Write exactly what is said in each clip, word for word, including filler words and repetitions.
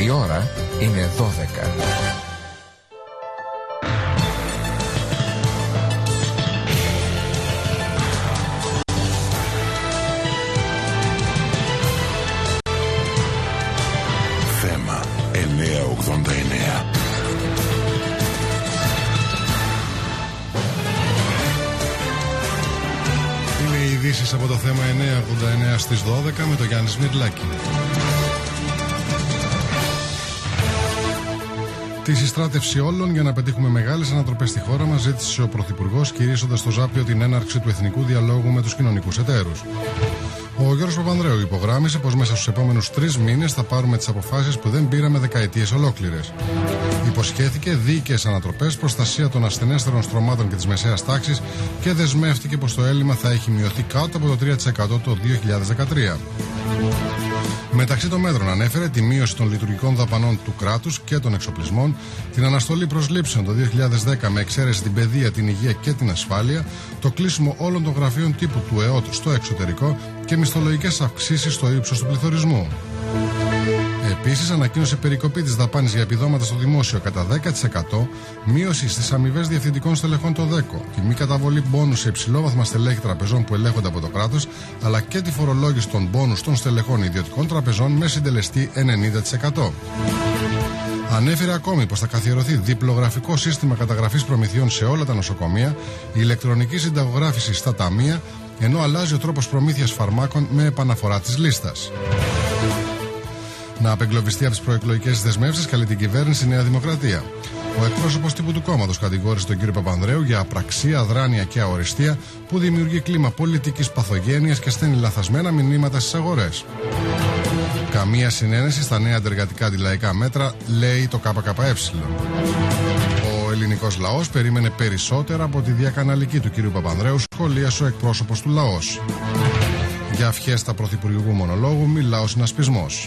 Η ώρα είναι δώδεκα. Θέμα εννιακόσια ογδόντα εννέα. Είναι οι ειδήσεις από το θέμα εννιακόσια ογδόντα εννέα στις δώδεκα με τον Γιάννη Σμυρλάκη. Τη συστράτευση όλων για να πετύχουμε μεγάλες ανατροπές στη χώρα μας, ζήτησε ο Πρωθυπουργός, κηρύσσοντας στο Ζάπιο την έναρξη του εθνικού διαλόγου με τους κοινωνικούς εταίρους. Ο Γιώργος Παπανδρέου υπογράμμισε πως μέσα στους επόμενους τρεις μήνες θα πάρουμε τις αποφάσεις που δεν πήραμε δεκαετίες ολόκληρες. Υποσχέθηκε δίκαιες ανατροπές, προστασία των ασθενέστερων στρωμάτων και της μεσαίας τάξης και δεσμεύτηκε πως το έλλειμμα θα έχει μειωθεί κάτω από το τρία τοις εκατό το δύο χιλιάδες δεκατρία. Μεταξύ των μέτρων ανέφερε τη μείωση των λειτουργικών δαπανών του κράτους και των εξοπλισμών, την αναστολή προσλήψεων το δύο χιλιάδες δέκα με εξαίρεση την παιδεία, την υγεία και την ασφάλεια, το κλείσιμο όλων των γραφείων τύπου του ΕΟΤ στο εξωτερικό και μισθολογικές αυξήσεις στο ύψος του πληθωρισμού. Επίσης, ανακοίνωσε περικοπή της δαπάνης για επιδόματα στο δημόσιο κατά δέκα τοις εκατό, μείωση στις αμοιβές διευθυντικών στελεχών το ΔΕΚΟ, τη μη καταβολή μπόνους σε υψηλόβαθμα στελέχη τραπεζών που ελέγχονται από το κράτος, αλλά και τη φορολόγηση των μπόνους των στελεχών ιδιωτικών τραπεζών με συντελεστή ενενήντα τοις εκατό. Ανέφερε ακόμη πως θα καθιερωθεί διπλογραφικό σύστημα καταγραφής προμηθειών σε όλα τα νοσοκομεία, ηλεκτρονική συνταγογράφηση στα ταμεία, ενώ αλλάζει ο τρόπος προμήθειας φαρμάκων με επαναφορά της λίστας. Να απεγκλωβιστεί από τις προεκλογικές δεσμεύσεις, καλεί την κυβέρνηση Νέα Δημοκρατία. Ο εκπρόσωπος τύπου του κόμματος κατηγόρησε τον κύριο Παπανδρέου για απραξία, αδράνεια και αοριστία που δημιουργεί κλίμα πολιτικής παθογένειας και στέλνει λαθασμένα μηνύματα στις αγορές. Καμία συνένεση στα νέα αντεργατικά αντιλαϊκά μέτρα, λέει το ΚΚΕ. Ο ελληνικός λαός περίμενε περισσότερα από τη διακαναλική του κύριου Παπανδρέου, σχολίασε ο εκπρόσωπος του λαός. Για φιέστα πρωθυπουργικού μονολόγου μιλά ο συνασπισμός.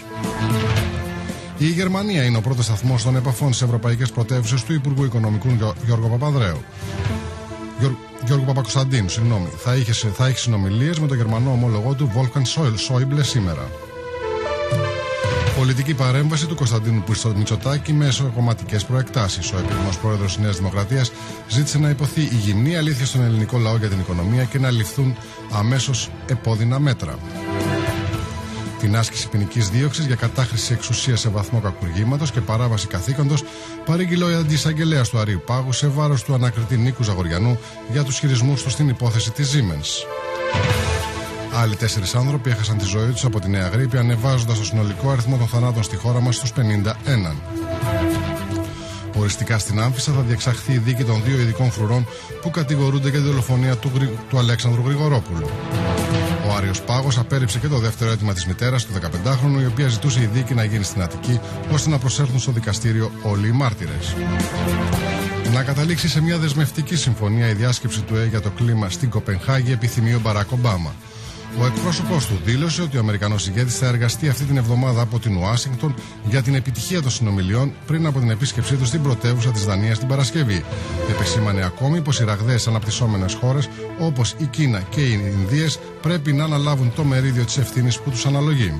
Η Γερμανία είναι ο πρώτος σταθμός των επαφών στις ευρωπαϊκές πρωτεύουσες του Υπουργού Οικονομικού Γιώργου Παπανδρέου. Γιώργου Παπακοσταντίνου, συγγνώμη. Θα, είχε, θα έχει συνομιλίες με τον γερμανό ομόλογό του Βόλφγκανγκ Σόιμπλε σήμερα. Πολιτική παρέμβαση του Κωνσταντίνου Μητσοτάκη με εσωκομματικές προεκτάσεις. Ο επόμενος πρόεδρος της Νέας Δημοκρατίας ζήτησε να υποθεί η γυμνή αλήθεια στον ελληνικό λαό για την οικονομία και να ληφθούν αμέσως επώδυνα μέτρα. Την άσκηση ποινικής δίωξης για κατάχρηση εξουσίας σε βαθμό κακουργήματος και παράβαση καθήκοντος παρήγγειλε ο αντιεισαγγελέας του Αρείου Πάγου σε βάρος του ανακριτή Νίκου Ζαγοριανού για τους χειρισμούς του στην υπόθεση της Siemens. Άλλοι τέσσερις άνθρωποι έχασαν τη ζωή τους από τη νέα γρίπη, ανεβάζοντας το συνολικό αριθμό των θανάτων στη χώρα μας στους πενήντα ένα. Οριστικά στην Άμφισσα θα διεξαχθεί η δίκη των δύο ειδικών φρουρών που κατηγορούνται για τη δολοφονία του, του Αλέξανδρου Γρηγορόπουλου. Ο Άριος Πάγος απέρριψε και το δεύτερο αίτημα της μητέρας του δεκαπεντάχρονου, η οποία ζητούσε η δίκη να γίνει στην Αττική, ώστε να προσέλθουν στο δικαστήριο όλοι οι μάρτυρες. Να καταλήξει σε μια δεσμευτική συμφωνία η διάσκεψη του ΕΕ για το κλίμα στην Κοπενχάγη, επιθυμεί ο Μπαράκ Ομπάμα. Ο εκπρόσωπος του δήλωσε ότι ο Αμερικανός ηγέτης θα εργαστεί αυτή την εβδομάδα από την Ουάσιγκτον για την επιτυχία των συνομιλιών πριν από την επίσκεψή του στην πρωτεύουσα της Δανίας την Παρασκευή. Επεσήμανε ακόμη πως οι ραγδαίες αναπτυσσόμενες χώρες όπως η Κίνα και οι Ινδίες πρέπει να αναλάβουν το μερίδιο της ευθύνης που τους αναλογεί.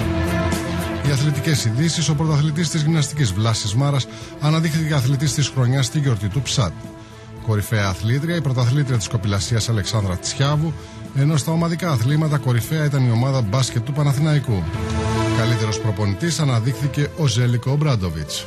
Οι αθλητικές ειδήσεις: ο πρωταθλητής της γυμναστικής Βλάσης Μάρας αναδείχθηκε αθλητής της χρονιάς στη γιορτή του Ψάτ. Κορυφαία αθλήτρια, η πρωταθλήτρια της κοπηλασίας Αλεξάνδρα Τσιάβου, ενώ στα ομαδικά αθλήματα κορυφαία ήταν η ομάδα μπάσκετ του Παναθηναϊκού. Καλύτερος προπονητής αναδείχθηκε ο Ζέλικο Ομπράντοβιτς.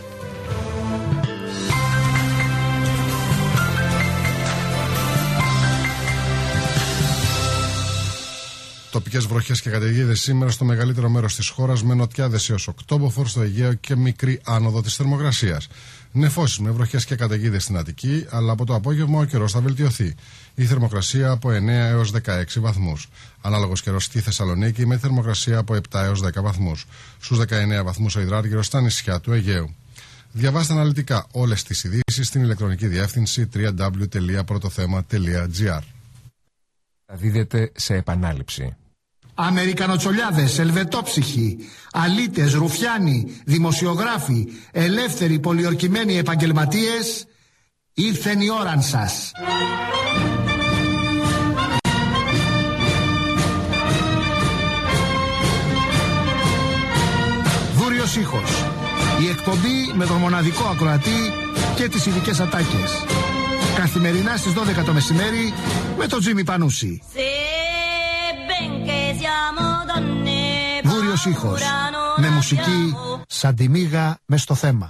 Τοπικές βροχές και καταιγίδες σήμερα στο μεγαλύτερο μέρος της χώρας, με νοτιάδες έως οκτώποφορ στο Αιγαίο και μικρή άνοδο της θερμοκρασίας. Νεφώσεις με βροχές και καταιγίδες στην Αττική, αλλά από το απόγευμα ο καιρός θα βελτιωθεί. Η θερμοκρασία από εννέα έως δεκαέξι βαθμούς. Ανάλογος καιρός στη Θεσσαλονίκη με θερμοκρασία από επτά έως δέκα βαθμούς. Στους δεκαεννέα βαθμούς ο υδράργυρος στα νησιά του Αιγαίου. Διαβάστε αναλυτικά όλες τις ειδήσεις στην ηλεκτρονική διεύθυνση double-u double-u double-u τελεία πρωτοθέμα τελεία gr. Δίδεται σε επανάληψη. Αμερικανοτσολιάδες, ελβετόψυχοι, αλήτες, ρουφιάνοι, δημοσιογράφοι, ελεύθεροι πολιορκημένοι επαγγελματίες, ήρθεν η ώραν σας. Δούριος ήχος, Η εκπομπή με τον μοναδικό ακροατή και τις ειδικές ατάκες. Καθημερινά στις δώδεκα το μεσημέρι με τον Τζίμι Πανούση. Βούριος ήχος με μουσική σαν τη μύγα μες στο θέμα.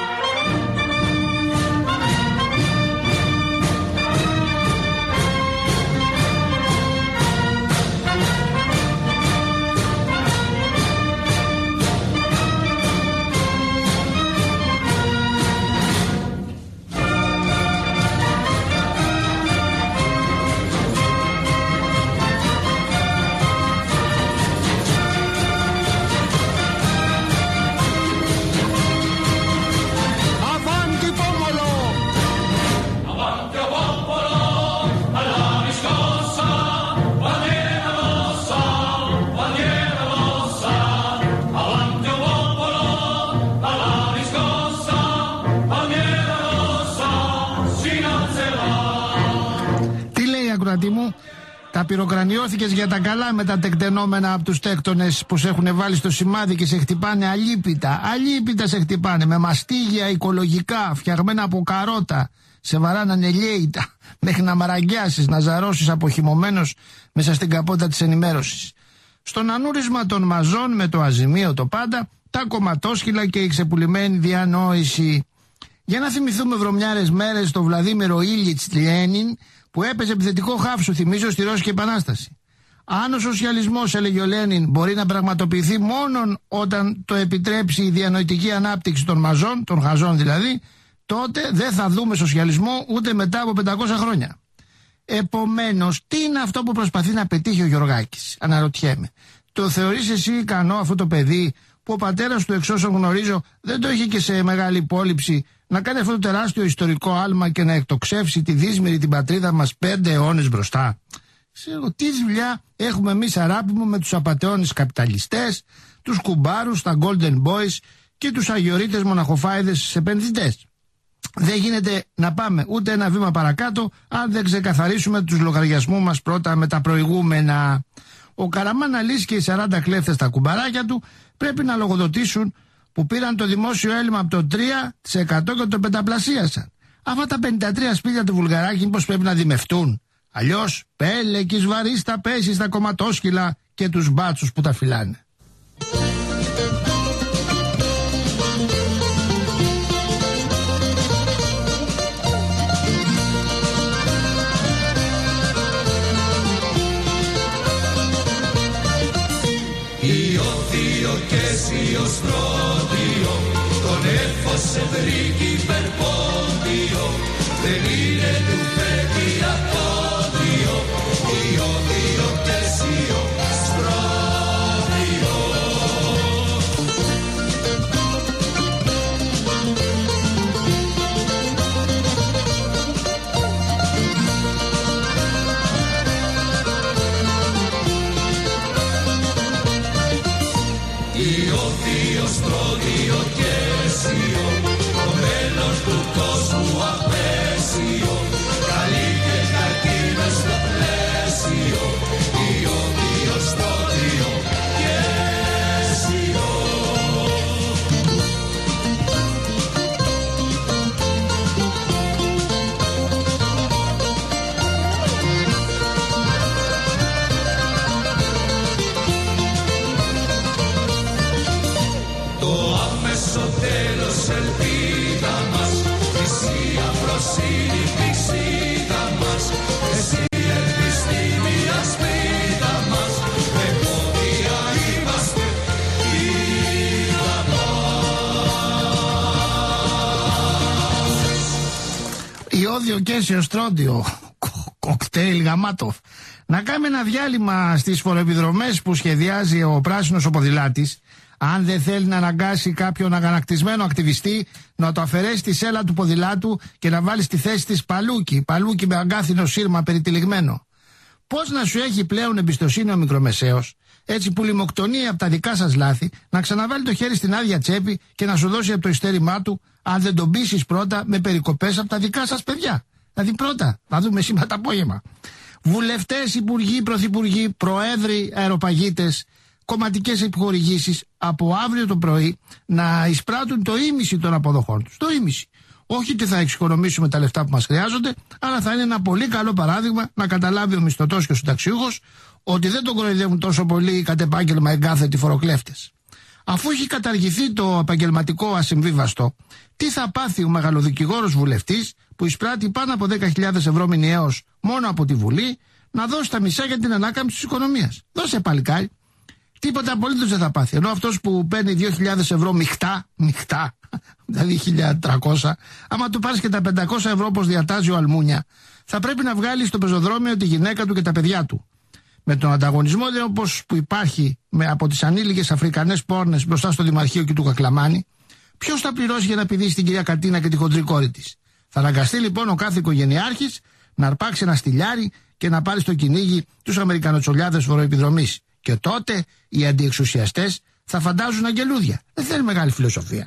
Τα πυροκρανιώθηκες για τα καλά με τα τεκτενόμενα από τους τέκτονες που σε έχουν βάλει στο σημάδι και σε χτυπάνε αλίπητα. Αλίπητα σε χτυπάνε με μαστίγια οικολογικά φτιαγμένα από καρότα. Σε βαράνανε ελιέητα μέχρι να μαραγκιάσεις, να ζαρώσεις αποχυμωμένος μέσα στην καπότα της ενημέρωσης. Στον ανούρισμα των μαζών με το αζημίο το πάντα, τα κομματόσχυλα και η ξεπουλημένη διανόηση. Για να θυμηθούμε βρωμιάρες μέρες το Βλαδίμηρο Ήλιτς Λιένιν που έπαιζε επιθετικό χάφ, σου θυμίζω, στη Ρώσικη Επανάσταση. Αν ο σοσιαλισμός, έλεγε ο Λένιν, μπορεί να πραγματοποιηθεί μόνον όταν το επιτρέψει η διανοητική ανάπτυξη των μαζών, των χαζών δηλαδή, τότε δεν θα δούμε σοσιαλισμό ούτε μετά από πεντακόσια χρόνια. Επομένως, τι είναι αυτό που προσπαθεί να πετύχει ο Γιωργάκης, αναρωτιέμαι. Το θεωρείς εσύ ικανό αυτό το παιδί που ο πατέρας του, εξ όσων γνωρίζω, δεν το είχε και σε μεγάλη υπόλοιψη, να κάνει αυτό το τεράστιο ιστορικό άλμα και να εκτοξεύσει τη δύσμηρη την πατρίδα μας πέντε αιώνες μπροστά? Ξέρω τι δουλειά έχουμε εμείς, αράπη μου, με τους απατεώνες καπιταλιστές, τους κουμπάρους, τα golden boys και τους αγιορείτες μοναχοφάιδες επενδυτές. Δεν γίνεται να πάμε ούτε ένα βήμα παρακάτω αν δεν ξεκαθαρίσουμε τους λογαριασμούς μας πρώτα με τα προηγούμενα. Ο Καραμάναλής και οι σαράντα κλέφτες στα κουμπαράκια του πρέπει να λογοδοτήσουν που πήραν το δημόσιο έλλειμμα από το τρία τοις εκατό και το πενταπλασίασαν. Αυτά τα πενήντα τρία σπίτια του Βουλγαράκη μήπως πρέπει να δημευτούν? Αλλιώς πέλεκης βαρύς θα πέσει στα κομματόσκυλα και τους μπάτσους που τα φυλάνε. Io strondio, con el fosse brighi per podio, venire tu peti a podio, io dio che io strondio. Io dio strondio che io, come non tu cosmo appesio, caliche cachine sto plesio, io dio strondio che io. Στο τέλος ελπίδα μας, εσύ αφροσύνη πισίδα μας, εσύ επιστήμια σπίδα μας, με πόδια είμαστε είδα μας. Ιώδιο Κέσιο Στρόντιο, κοκτέιλ γαμάτο. Να κάνουμε ένα διάλειμμα στις φοροεπιδρομές που σχεδιάζει ο πράσινος ο ποδηλάτης, αν δεν θέλει να αναγκάσει κάποιον αγανακτισμένο ακτιβιστή να το αφαιρέσει τη σέλα του ποδηλάτου και να βάλει στη θέση της παλούκι, παλούκι με αγκάθινο σύρμα περιτυλιγμένο. Πώς να σου έχει πλέον εμπιστοσύνη ο μικρομεσαίος, έτσι που λιμοκτονεί από τα δικά σας λάθη, να ξαναβάλει το χέρι στην άδεια τσέπη και να σου δώσει από το ειστέρημά του, αν δεν τον πείσεις πρώτα με περικοπές από τα δικά σας παιδιά? Δηλαδή πρώτα, θα δούμε σήμερα το απόγευμα. Βουλευτές, υπουργοί, πρωθυπουργοί, προέδροι, αεροπαγίτες, κομματικές επιχορηγήσεις από αύριο το πρωί να εισπράττουν το ίμιση των αποδοχών τους. Το ίμιση. Όχι ότι θα εξοικονομήσουμε τα λεφτά που μας χρειάζονται, αλλά θα είναι ένα πολύ καλό παράδειγμα να καταλάβει ο μισθωτός και ο συνταξιούχος ότι δεν τον κοροϊδεύουν τόσο πολύ κατ' επάγγελμα εγκάθετοι φοροκλέφτες. Αφού έχει καταργηθεί το επαγγελματικό ασυμβίβαστο, τι θα πάθει ο μεγαλοδικηγόρος βουλευτής που εισπράττει πάνω από δέκα χιλιάδες ευρώ μηνιαίως μόνο από τη Βουλή να δώσει τα μισά για την ανάκαμψη της οικονομίας? Δώσε παλικάρι. Τίποτα απολύτως δεν θα πάθει. Ενώ αυτός που παίρνει δύο χιλιάδες ευρώ μειχτά, μειχτά, δηλαδή χίλια τριακόσια, άμα του πάρεις και τα πεντακόσια ευρώ όπως διατάζει ο Αλμούνια, θα πρέπει να βγάλει στο πεζοδρόμιο τη γυναίκα του και τα παιδιά του. Με τον ανταγωνισμό δε όπως που υπάρχει με, από τις ανήλικες αφρικανές πόρνες μπροστά στο Δημαρχείο και του Κακλαμάνη, ποιος θα πληρώσει για να πηδήσει την κυρία Κατίνα και τη χοντρή κόρη της? Θα αναγκαστεί λοιπόν ο κάθε οικογενειάρχης να αρπάξει ένα στυλιάρι και να πάρει στο κυνήγι τους Αμερικανοτσολιάδες φοροεπιδρομής. Και τότε οι αντιεξουσιαστές θα φαντάζουν αγγελούδια. Δεν θέλει μεγάλη φιλοσοφία.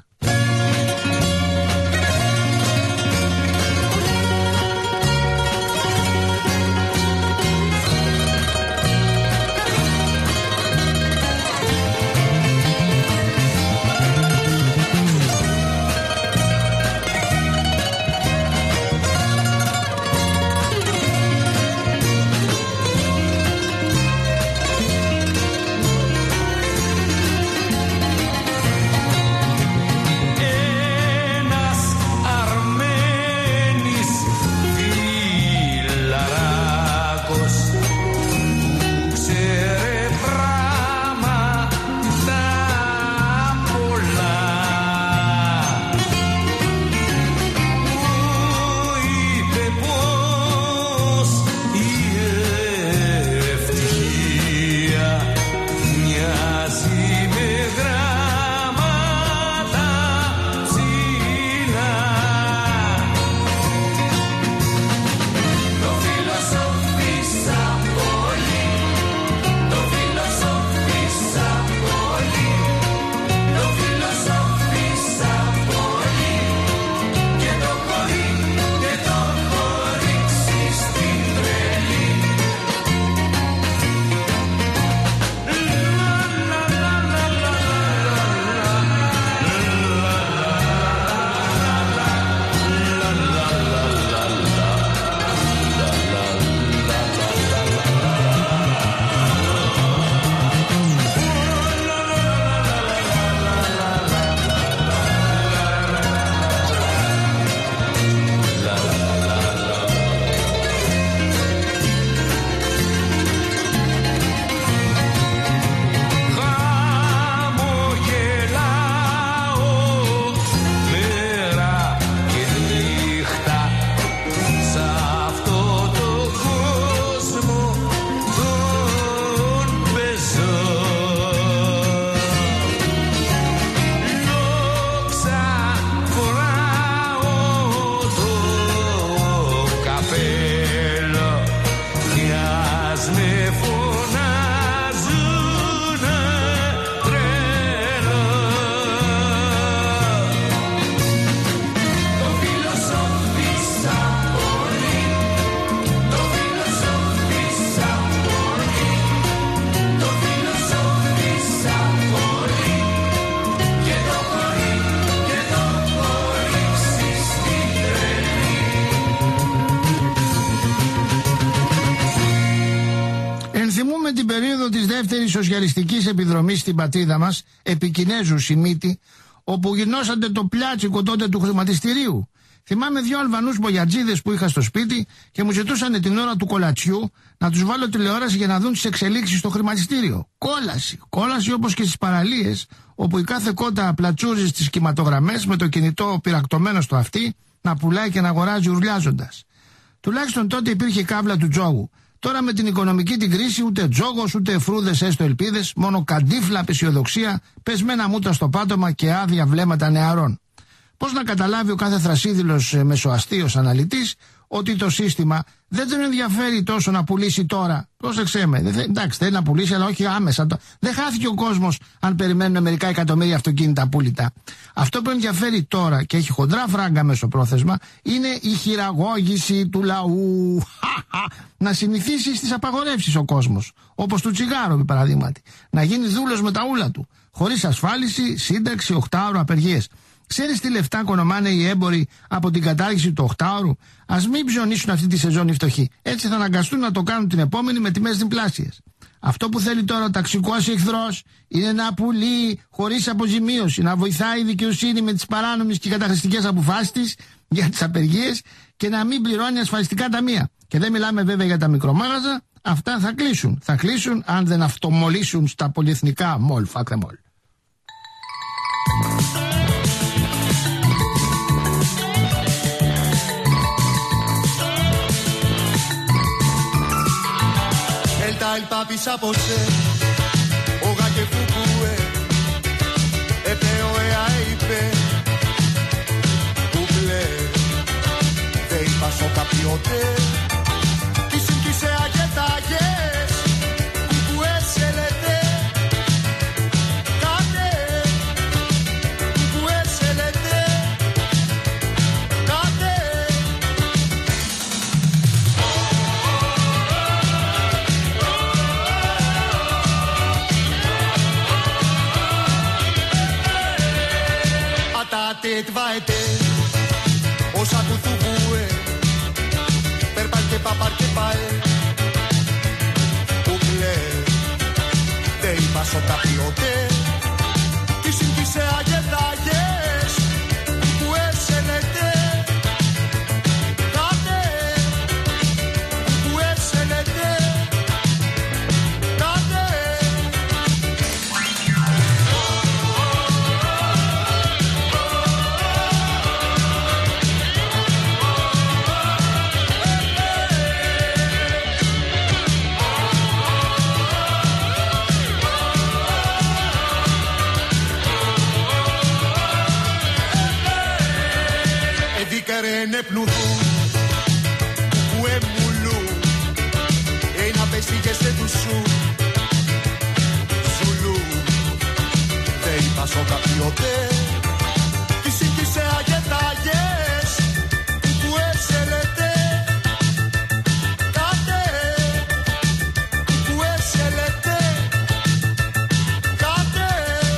Θυμούμε την περίοδο της δεύτερης σοσιαλιστικής επιδρομής στην πατρίδα μας, επί Κινέζου Σιμίτη, όπου γινώσατε το πλιάτσικο τότε του χρηματιστηρίου. Θυμάμαι δύο Αλβανούς μπογιατζίδες που είχα στο σπίτι και μου ζητούσαν την ώρα του κολατσιού να τους βάλω τηλεόραση για να δουν τις εξελίξεις στο χρηματιστήριο. Κόλαση. Κόλαση όπως και στις παραλίες, όπου η κάθε κότα πλατσούζει στις κυματογραμμές με το κινητό πυρακτωμένο στο αυτί να πουλάει και να αγοράζει ουρλιάζοντας. Τουλάχιστον τότε υπήρχε η κάβλα του τζόγου. Τώρα με την οικονομική την κρίση ούτε τζόγος ούτε φρούδες έστω ελπίδες, μόνο καντίφλα απεσιοδοξία, πεσμένα μούτρα στο πάτωμα και άδεια βλέμματα νεαρών. Πώς να καταλάβει ο κάθε θρασίδηλος μεσοαστίος αναλυτής ότι το σύστημα δεν τον ενδιαφέρει τόσο να πουλήσει τώρα. Πρόσεξέ με. Δεν, εντάξει, θέλει να πουλήσει, αλλά όχι άμεσα. Δεν χάθηκε ο κόσμος αν περιμένουν μερικά εκατομμύρια αυτοκίνητα απόλυτα. Αυτό που ενδιαφέρει τώρα και έχει χοντρά φράγκα μεσοπρόθεσμα είναι η χειραγώγηση του λαού. Να συνηθίσει στις απαγορεύσεις ο κόσμος. Όπως του τσιγάρου, επί παραδείγματι. Να γίνει δούλος με τα ούλα του. Χωρίς ασφάλιση, σύνταξη, οχτάωρο, απεργίες. Ξέρεις τι λεφτά κονομάνε οι έμποροι από την κατάργηση του οχτάωρου? Ας μην ψωνίσουν αυτή τη σεζόν οι φτωχοί. Έτσι θα αναγκαστούν να το κάνουν την επόμενη με τιμές διπλάσιες. Αυτό που θέλει τώρα ο ταξικός εχθρός είναι να πουλεί χωρίς αποζημίωση, να βοηθάει η δικαιοσύνη με τις παράνομες και καταχρηστικές αποφάσεις της για τις απεργίες και να μην πληρώνει ασφαλιστικά ταμεία. Και δεν μιλάμε βέβαια για τα μικρομάγαζα, αυτά θα κλείσουν. Θα κλείσουν αν δεν αυτομολύσουν στα πολυεθνικά μολ, φάκρα μολ. El papi Saposé, Oga que Fukue, Epeo Ea Eipe, Buble, Dei Paso Capiote, Kisim Kise Ayetayes, Kukue Selete, Kate, Kukue Selete, Kate. Tvaete, osa kutubue, perparte paparte pae, uble, dei paso tapiote, kisim kise ayetayes, kukueselete, kate, kukueselete, kate. Edikaren epnudu, kuemulu, ένα πεσίγεσαι του σου, Ζουλού, δεν είπα σω καπιότε, τι σύγκυσε αγετάγες, κουκουέσελετε, κάτε, κουκουέσελετε, κάτε,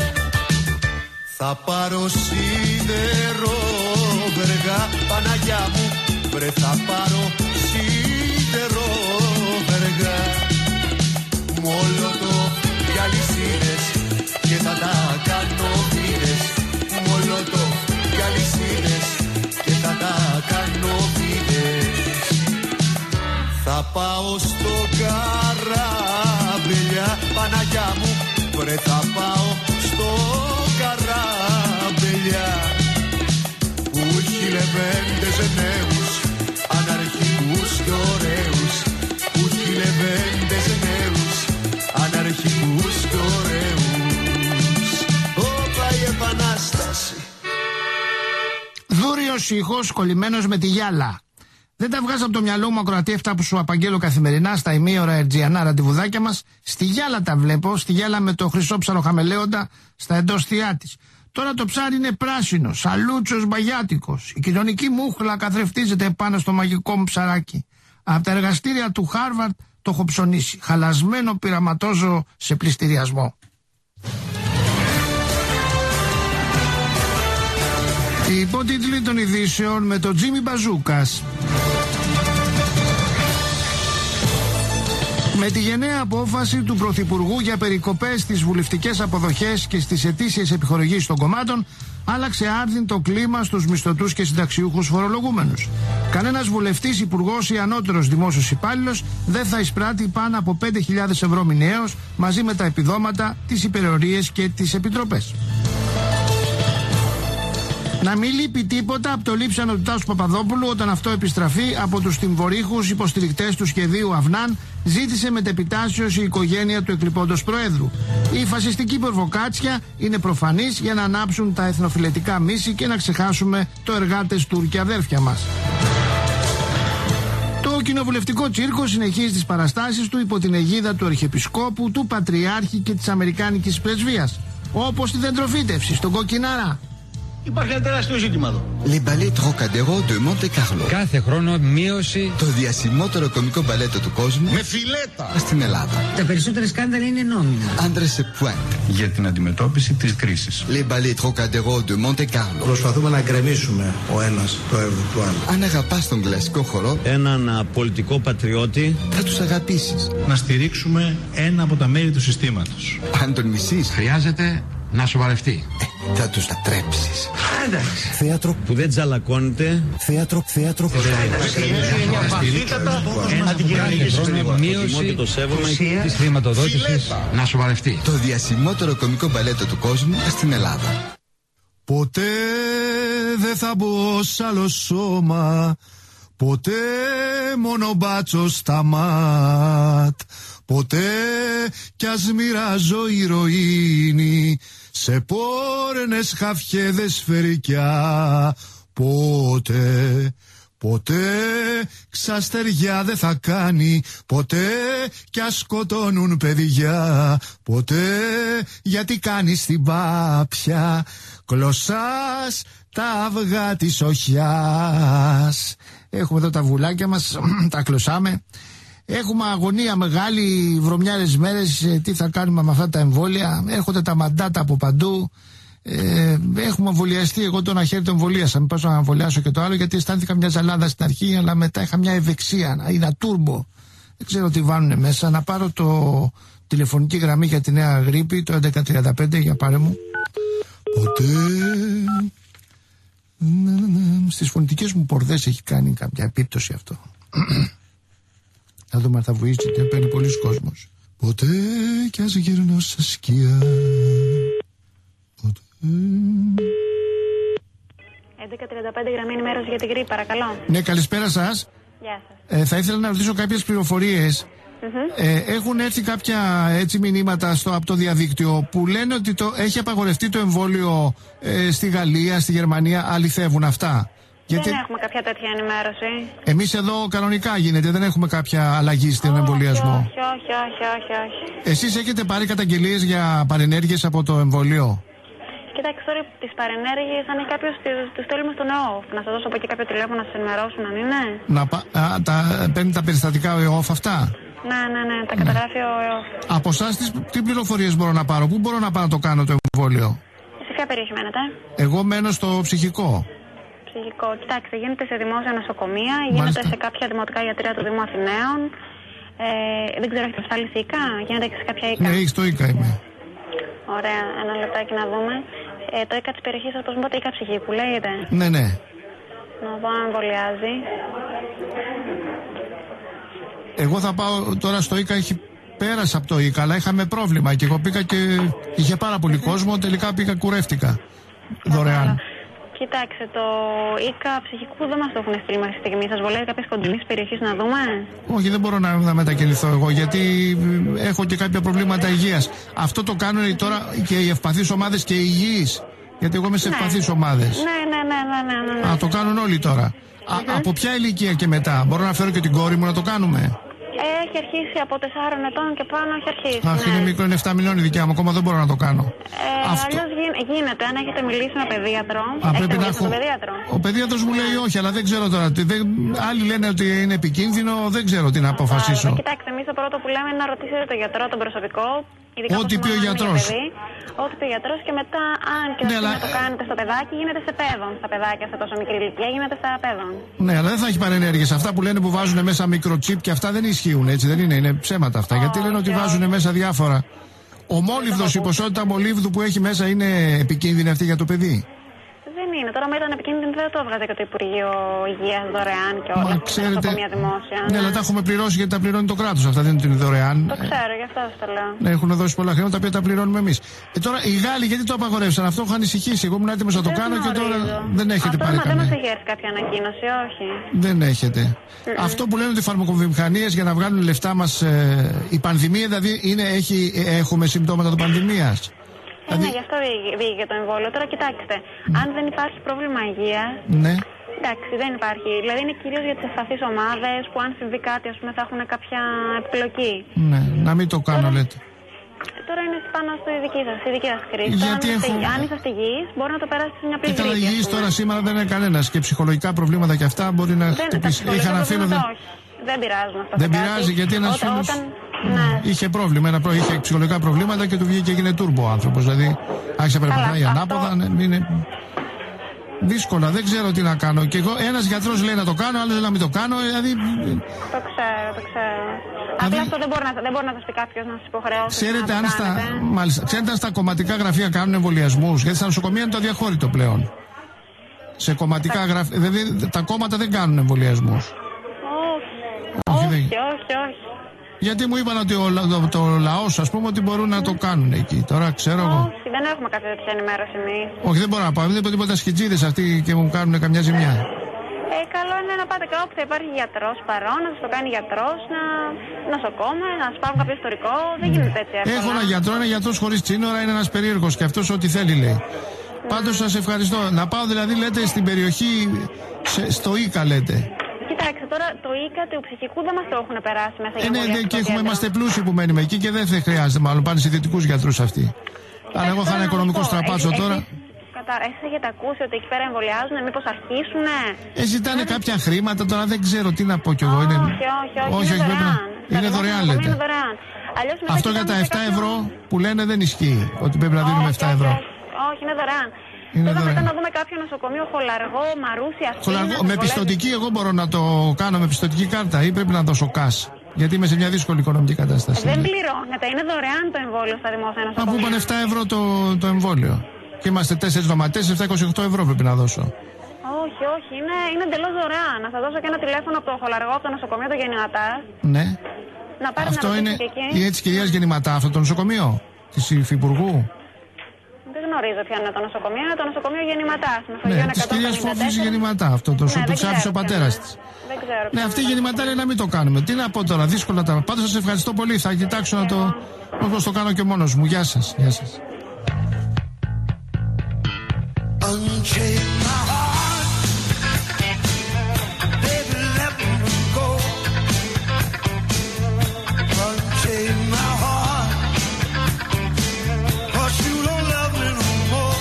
θα πάρω σίδερο. Βεργά, Παναγιά μου, βρε θα πάρω σίδερο βεργά. Μολοτόφ για λυσίδες και θα τα κάνω βίδες. Μολοτόφ για λυσίδες και θα τα κάνω βίδες. Θα πάω στο καράμπελιά, Παναγιά μου, βρε θα πάω στο καράμπελιά. Ούχι λεβέντες νέους, αναρχικούς και ωραίους. Ούχι λεβέντες νέους, αναρχικούς και ωραίους. Όπα η επανάσταση. Δούριος ήχος κολλημένος με τη γυάλα. Δεν τα βγάζω από το μυαλό μου ακροατή αυτά που σου απαγγέλω καθημερινά στα ημίωρα ερτζιανά ραντεβουδάκια μας. Στη γυάλα τα βλέπω, στη γυάλα με το χρυσό ψαροχαμελέοντα στα εντόστιά της. Τώρα το ψάρι είναι πράσινο, σαλούτσος μπαγιάτικος. Η κοινωνική μούχλα καθρεφτίζεται πάνω στο μαγικό μου ψαράκι. Από τα εργαστήρια του Χάρβαρτ το έχω ψωνίσει. Χαλασμένο πειραματόζωο σε πληστηριασμό. Οι υπότιτλοι των ειδήσεων με τον Τζίμι Μπαζούκας. Με τη γενναία απόφαση του Πρωθυπουργού για περικοπές στις βουλευτικές αποδοχές και στις ετήσιες επιχορηγήσεις των κομμάτων, άλλαξε άρδιν το κλίμα στους μισθωτούς και συνταξιούχους φορολογούμενους. Κανένας βουλευτής, υπουργός ή ανώτερος δημόσιος υπάλληλος δεν θα εισπράττει πάνω από πέντε χιλιάδες ευρώ μηνιαίως, μαζί με τα επιδόματα, τις υπερορίες και τις επιτροπές. Να μην λείπει τίποτα από το λείψανο του Τάσου Παπαδόπουλου όταν αυτό επιστραφεί από τους τυμβορύχους υποστηρικτές του σχεδίου Αυνάν, ζήτησε μετεπιτάσεως η οικογένεια του εκλειπώντος Προέδρου. Η φασιστική προβοκάτσια είναι προφανής για να ανάψουν τα εθνοφιλετικά μίση και να ξεχάσουμε το εργάτες Τούρκοι αδέρφια μας. κοινοβουλευτικό τσίρκο συνεχίζει τις παραστάσεις του υπό την αιγίδα του Αρχιεπισκόπου, του Πατριάρχη και της Αμερικάνικης Πρεσβείας. Όπως τη δεντροφύτευση στον Κοκκινάρα. Υπάρχει ένα τεράστιο ζήτημα εδώ. Les ballets Trocadéro de Monte Carlo. Κάθε χρόνο μείωση. Το διασημότερο κομικό μπαλέτο του κόσμου. Με φιλέτα. Στην Ελλάδα. Τα περισσότερα σκάνδαλα είναι νόμιμα. Άντρες σε pointe. Για την αντιμετώπιση της κρίσης. Les ballets Trocadéro de Monte Carlo. Προσπαθούμε να γκρεμίσουμε ο ένας το έργο του άλλου. Αν αγαπάς τον κλασικό χορό, έναν πολιτικό πατριώτη, θα τους αγαπήσεις. Να στηρίξουμε ένα από τα μέρη του συστήματος. Αν τον μισείς, χρειάζεται να σοβαρευτεί. Ε, θα τους λατρέψεις. Θέατρο που δεν τζαλακώνεται. Θέατρο, θέατρο. Μείωση της χρηματοδότησης να σοβαρευτεί. Το διασημότερο κομικό μπαλέτο του κόσμου στην Ελλάδα. Ποτέ δεν θα μπω σ' άλλο σώμα, ποτέ μόνο μπάτσο στα ματ, ποτέ κι ας μοιράζω ηρωίνη σε πόρνες χαφιέδες σφαιρικιά. Ποτέ, ποτέ ξαστεριά δεν θα κάνει, ποτέ κι ας σκοτώνουν παιδιά, ποτέ γιατί κάνεις την πάπια, κλωσάς τα αυγά της οχιάς. Έχουμε εδώ τα βουλάκια μας, τα κλωσάμε. Έχουμε αγωνία μεγάλη, βρωμιάρες μέρες, τι θα κάνουμε με αυτά τα εμβόλια. Έρχονται τα μαντάτα από παντού. Ε, έχουμε εμβολιαστεί. Εγώ το ένα χέρι το εμβολίασα. Μην πάω να εμβολιάσω και το άλλο, γιατί αισθάνθηκα μια ζαλάδα στην αρχή, αλλά μετά είχα μια ευεξία, ένα τούρμπο. Δεν ξέρω τι βάλουν μέσα. Να πάρω το τηλεφωνική γραμμή για τη νέα γρίπη, το έντεκα τριάντα πέντε, για πάρε μου. Ποτέ στις φωνητικές μου πορδές έχει κάνει κάποια επίπτωση αυτό. Να δούμε αν θα βοήσει, γιατί παίρνει πολλοί κόσμος. Ποτέ κι ας γυρνώ σε σκιά. Ποτέ. έντεκα τριάντα πέντε γραμμή ενημέρωση για την γρήπη, παρακαλώ. Ναι, καλησπέρα σας. Γεια σας. Ε, θα ήθελα να ρωτήσω κάποιες πληροφορίες. Mm-hmm. Ε, έχουν έρθει κάποια έτσι μηνύματα στο, από το διαδίκτυο που λένε ότι το, έχει απαγορευτεί το εμβόλιο ε, στη Γαλλία, στη Γερμανία. Αληθεύουν αυτά? Γιατί... Δεν έχουμε κάποια τέτοια ενημέρωση. Εμείς εδώ κανονικά γίνεται, δεν έχουμε κάποια αλλαγή στον oh, εμβολιασμό. Όχι, όχι, όχι, όχι, όχι. Εσείς έχετε πάρει καταγγελίες για παρενέργειες από το εμβολίο? Κοιτάξτε, τώρα τις παρενέργειες, αν έχει κάποιος, τους στέλνουμε στον ΕΟΦ. Να σας δώσω από εκεί κάποιο τηλέφωνο να σας ενημερώσουν, αν είναι. Να πα... Α, τα... παίρνει τα περιστατικά ο ΕΟΦ αυτά? Ναι, ναι, ναι, τα καταγράφει ο ΕΟΦ. Από εσάς τι, τι πληροφορίες μπορώ να πάρω, πού μπορώ να πάω να το κάνω το εμβόλιο? Σε ποια περιοχή μένετε? Εγώ μένω στο ψυχικό. Ψυχικό, κοιτάξτε, γίνεται σε δημόσια νοσοκομεία, γίνεται Μάλιστα. σε κάποια δημοτικά ιατρεία του Δήμου Αθηναίων. Ε, δεν ξέρω, έχετε ασφάλιση ΙΚΑ, γίνεται σε κάποια ΙΚΑ? Ναι, στο ΙΚΑ είμαι. Ωραία, ένα λεπτάκι να δούμε. Ε, το ΙΚΑ της περιοχής σας, πώς μου είπατε, ΙΚΑ ψυχικού λέγεται? Ναι, ναι. Να δω αν εμβολιάζει. Εγώ θα πάω τώρα στο ΙΚΑ, έχει πέρασα από το ΙΚΑ, αλλά είχαμε πρόβλημα και εγώ πήγα και είχε πάρα πολύ κόσμο, τελικά πήγα, κουρεύτηκα δωρεάν. Κοιτάξτε, το ΙΚΑ ψυχικού δεν μας το έχουν στείλει μέχρι στιγμή. Σας βολεύει κάποιες κοντινές περιοχές να δούμε? Όχι, δεν μπορώ να, να μετακινηθώ εγώ, γιατί έχω και κάποια προβλήματα υγείας. Αυτό το κάνουν τώρα και οι ευπαθείς ομάδες και οι υγιείς. Γιατί εγώ είμαι σε ναι. ευπαθείς ομάδες. Ναι, ναι, ναι, ναι, ναι, ναι. Α, το κάνουν όλοι τώρα. Mm-hmm. Α, από ποια ηλικία και μετά? Μπορώ να φέρω και την κόρη μου να το κάνουμε? Έχει αρχίσει από τεσσάρων ετών και πάνω, έχει αρχίσει. Αχ, ναι. Είναι μικρό, είναι επτά μηνών η δικιά μου, ακόμα δεν μπορώ να το κάνω. Ε, Αυτό... Αλλιώς γίνεται, αν έχετε μιλήσει με παιδίατρο. Α, πρέπει να έχω... παιδίατρο. Ο παιδίατρος μου λέει όχι, αλλά δεν ξέρω τώρα. Δεν... Άλλοι λένε ότι είναι επικίνδυνο, δεν ξέρω τι να αποφασίσω. Άρα, κοιτάξτε, εμείς το πρώτο που λέμε είναι να ρωτήσετε τον γιατρό, τον προσωπικό. Ό,τι πει ο γιατρός. Ό,τι πει ο γιατρός και μετά, αν και ναι, αλλά... να το κάνετε στο παιδάκι, γίνεται σε παιδόν. Στα παιδάκια σε τόσο μικρή ηλικία γίνεται στα παιδόν. Ναι, αλλά δεν θα έχει παρενέργειες. Αυτά που λένε που βάζουν μέσα μικροτσίπ και αυτά δεν ισχύουν, έτσι δεν είναι? Είναι ψέματα αυτά. Oh, γιατί λένε ότι βάζουν μέσα διάφορα. Ο μόλιβδος, η ποσότητα μολύβδου που έχει μέσα είναι επικίνδυνη αυτή για το παιδί? Δεν είναι. Τώρα, άμα ήταν επικίνδυνο, δεν το έβγαζε και το Υπουργείο Υγείας δωρεάν και όλα. Μα ξέρετε. Μια δημόσια. Ναι, ναι, αλλά τα έχουμε πληρώσει γιατί τα πληρώνει το κράτος. Αυτά δεν είναι δωρεάν. Το ξέρω, γι' αυτό το λέω. Ναι, έχουν δώσει πολλά χρήματα τα οποία τα πληρώνουμε εμείς. Ε, τώρα οι Γάλλοι γιατί το απαγορεύσαν? Αυτό έχω ανησυχήσει. Εγώ ήμουν έτοιμος να το κάνω και τώρα δεν έχετε αυτό, πάρει μα, καμία. Δεν μας έχει έρθει κάποια ανακοίνωση, όχι. Δεν έχετε. Mm-mm. Αυτό που λένε ότι οι φαρμακοβιομηχανίες για να βγάλουν λεφτά μας, ε, η πανδημία δηλαδή είναι, έχει, ε, έχουμε συμπτώματα του πανδημίας. Ε, δηλαδή... Ναι, γι' αυτό βγήκε το εμβόλιο. Τώρα κοιτάξτε, mm. αν δεν υπάρχει πρόβλημα υγείας, ναι. Εντάξει, δεν υπάρχει. Δηλαδή είναι κυρίως για τις ευπαθείς ομάδες που αν συμβεί κάτι, ας πούμε, θα έχουν κάποια επιπλοκή. Ναι, να μην το κάνω, τώρα, λέτε. Τώρα είναι πάνω στη δική σας, στη δική σας κρίση. Γιατί αν, έχω... αν είσαστε υγιείς, μπορεί να το περάσετε σε μια πλήρη γρήπη. Υγιής τώρα σήμερα δεν είναι κανένας και ψυχολογικά προβλήματα και αυτά μπορεί να δεν, χτυπήσει. Είχα ένα φίλο. Δεν, δεν πειράζουν αυτά. Δεν πειράζει γιατί ένας όταν, φίλος όταν, ναι. είχε πρόβλημα, ένα προ... είχε ψυχολογικά προβλήματα και του βγήκε και έγινε τούρμπο ο άνθρωπος. Δηλαδή άρχισε να περπατάει ανάποδα. Ναι, είναι... Δύσκολα, δεν ξέρω τι να κάνω. Και εγώ, ένας γιατρός λέει να το κάνω, άλλος λέει να μην το κάνω. Δηλαδή... Το ξέρω, το ξέρω. Απλά αυτό δεν μπορεί να, δεν μπορεί να το πει κάποιος να σας υποχρεώσει. Ξέρετε, να αν το στα, μάλιστα, ξέρετε αν στα κομματικά γραφεία κάνουν εμβολιασμούς, γιατί στα νοσοκομεία είναι το αδιαχώρητο πλέον. Σε κομματικά γραφεία. Δηλαδή τα κόμματα δεν κάνουν εμβολιασμούς. Όχι, όχι, όχι, όχι. Γιατί μου είπαν ότι ο, το, το λαός, ας πούμε, ότι μπορούν να το κάνουν εκεί. Τώρα ξέρω εγώ. Όχι, δεν έχουμε κάποια τέτοια ενημέρωση εμείς. Όχι, δεν μπορώ να πάω. Δεν είπα τίποτα σκιτζίδες αυτοί και μου κάνουν καμιά ζημιά. Ε, καλό είναι να πάτε κάπου που θα υπάρχει γιατρός παρόν, να σας το κάνει γιατρός, να νοσοκόμα, να σας πάρουν κάποιο ιστορικό. Δεν γίνεται έτσι εύκολα. Έχω ένα γιατρό, ένα γιατρός χωρίς τσίνορα, είναι ένας περίεργος και αυτός ό,τι θέλει λέει. Mm. Πάντως σας ευχαριστώ. Να πάω δηλαδή, λέτε, στην περιοχή, σε, στο Ίκα λέτε. Κοιτάξτε, τώρα το Ίκα του ψυχικού δεν μας το έχουν περάσει μέσα για ε, ναι, και έχουμε, είμαστε πλούσιοι που μένουμε εκεί και δεν θα χρειάζεται μάλλον πάνε σε δυτικούς γιατρούς αυτοί. Αν εγώ είχα ένα οικονομικό στραπάτσο τώρα. Εσείς έχετε ακούσει ότι εκεί πέρα εμβολιάζουν, μήπως αρχίσουνε. Ε, ζητάνε κάποια χρήματα, τώρα δεν ξέρω τι να πω κι εγώ. Όχι, είναι... όχι, όχι, όχι, είναι δωρεάν. Είναι δωρεάν, λέτε. Είναι δωρεάν. Αλλιώς, αυτό για τα επτά ευρώ που λένε δεν ισχύει, ότι πρέπει να δίνουμε επτά ευρώ. Όχι, είναι δωρεάν. Είναι Τώρα μετά να δούμε κάποιο νοσοκομείο χολαργό, Μαρούσι, Αθήνα. Με πιστωτική, εγώ μπορώ να το κάνω με πιστωτική κάρτα ή πρέπει να δώσω cash. Γιατί είμαι σε μια δύσκολη οικονομική κατάσταση. Δεν πληρώνεται, είναι δωρεάν το εμβόλιο στα δημόσια νοσοκομεία. Αφού είπαν επτά ευρώ το, το εμβόλιο. Και είμαστε τέσσερις δωματίες, επτακόσια είκοσι οκτώ ευρώ πρέπει να δώσω. Όχι, όχι, είναι, είναι εντελώς δωρεάν. Να σας δώσω και ένα τηλέφωνο από το χολαργό, από το νοσοκομείο του Γεννηματά. Ναι. Να πάρει αυτό να είναι εκεί. η της κυρίας Γεννηματά, αυτό το νοσοκομείο της Υφυπουργού. Δεν γνωρίζω ποιο είναι το νοσοκομείο, είναι το νοσοκομείο Γεννηματά. Ναι, της κυρίας Φόβης Γεννηματά, αυτό το ναι, του άφησε ο πατέρας της. Δεν ξέρω. Ναι, αυτή η Γεννηματά λέει να μην το κάνουμε. Τι να πω τώρα, δύσκολα τα. Πάντως σας ευχαριστώ πολύ. Θα κοιτάξω να το. Όπως το κάνω και μόνος μου. Γεια σας. Γεια σας. Unchain my heart, baby, let me go. Unchain my heart, 'cause you don't love me no more.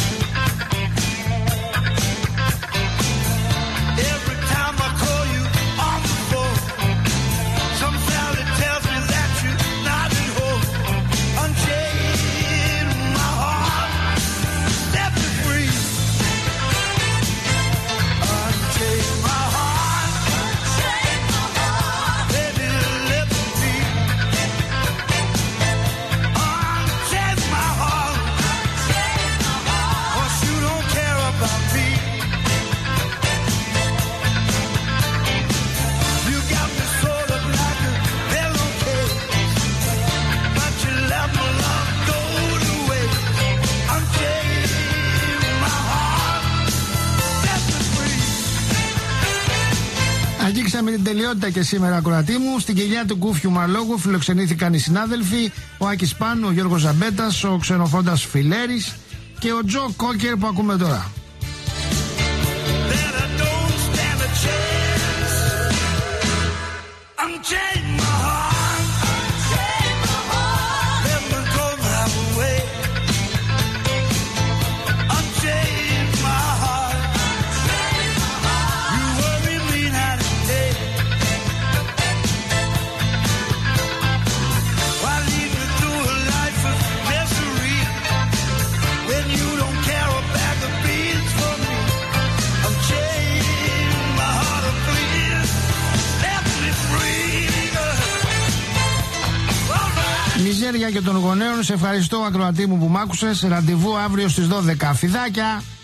Every time I call you on the phone, some valley tells me that you're not at home. Unchain my heart, set me free. Αγγίξαμε την τελειότητα και σήμερα, ακροατή μου. Στην κοιλιά του Γκούφιου Μαλόγου φιλοξενήθηκαν οι συνάδελφοι, ο Άκης Πάνου, ο Γιώργος Ζαμπέτας, ο ξενοφόντας Φιλέρης και ο Τζο Κόκερ που ακούμε τώρα. Μιζέρια και των γονέων, σε ευχαριστώ ακροατή μου που μ' άκουσες. Ραντεβού αύριο στις δώδεκα. Φιδάκια!